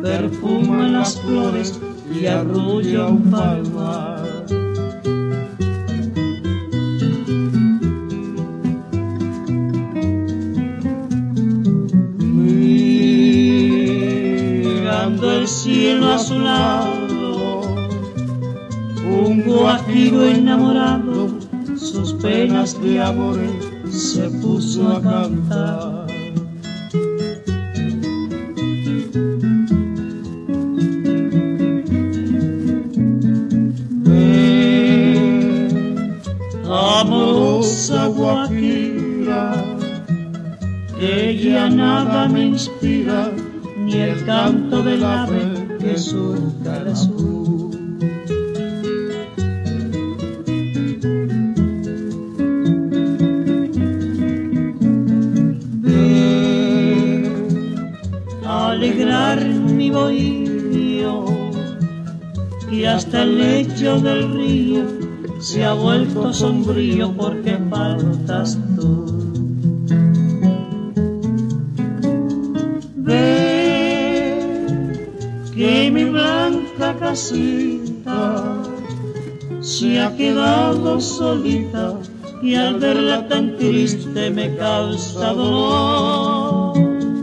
perfuma las flores y arrulla un palmar. Mirando el cielo azulado, un guajiro enamorado sus penas de amores se puso a cantar. Amorosa guajira, ella nada me inspira, ni el canto del ave que surca el azul. Alegrar mi bohío, y hasta el lecho del río se ha vuelto sombrío porque faltas tú. Ve que mi blanca casita se ha quedado solita y al verla tan triste me causa dolor.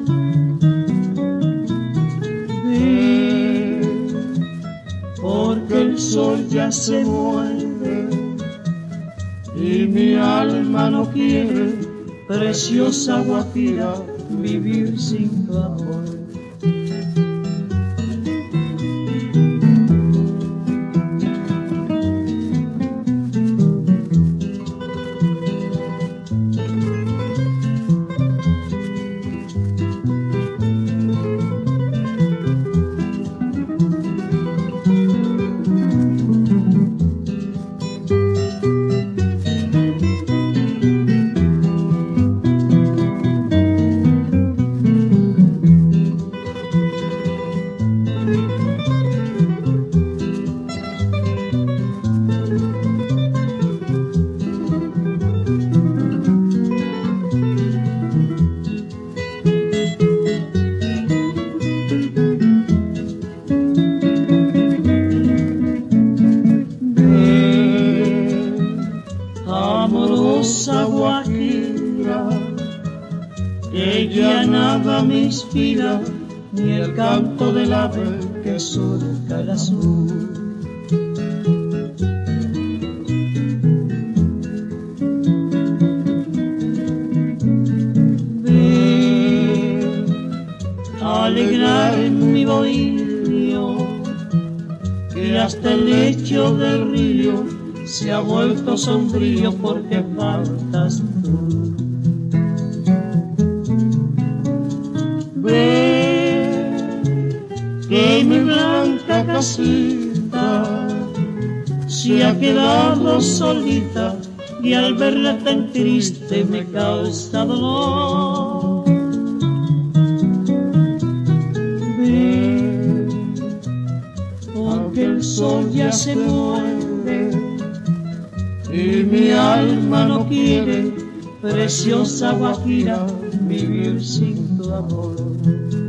Porque el sol ya se mueve y mi alma no quiere, preciosa guajira, vivir sin tu amor. Amorosa guajira, ella nada me inspira, ni el canto del ave que surca el azul. Ven a alegrar mi bohío, que hasta el lecho del río se ha vuelto sombrío porque faltas tú. Ve que mi blanca casita se ha quedado solita y al verla tan triste me causa dolor. Ve porque el sol ya se mueve y mi alma no quiere, preciosa guajira, vivir sin tu amor.